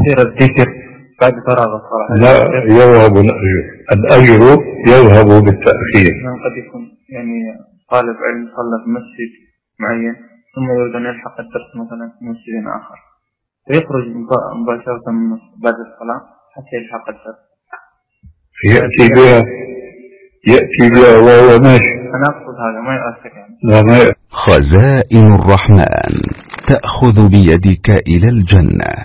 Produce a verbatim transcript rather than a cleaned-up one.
يصير الذكر بعد فراغ الصلاة؟ لا، يذهب الأجر، الأجر يذهب بالتأخير. قد يكون يعني طالب علم صلى في مسجد معين ثم يريد أن يلحق الدرس مثلا في مسجد آخر ويخرج مباشرة بعد الصلاة حتى يلحق الدرس، يأتي بها يأتي بها وهو ماشي. أنا أقصد هذا ما يؤثر يعني. لا ما يأثر. خزائن الرحمن تأخذ بيدك إلى الجنة.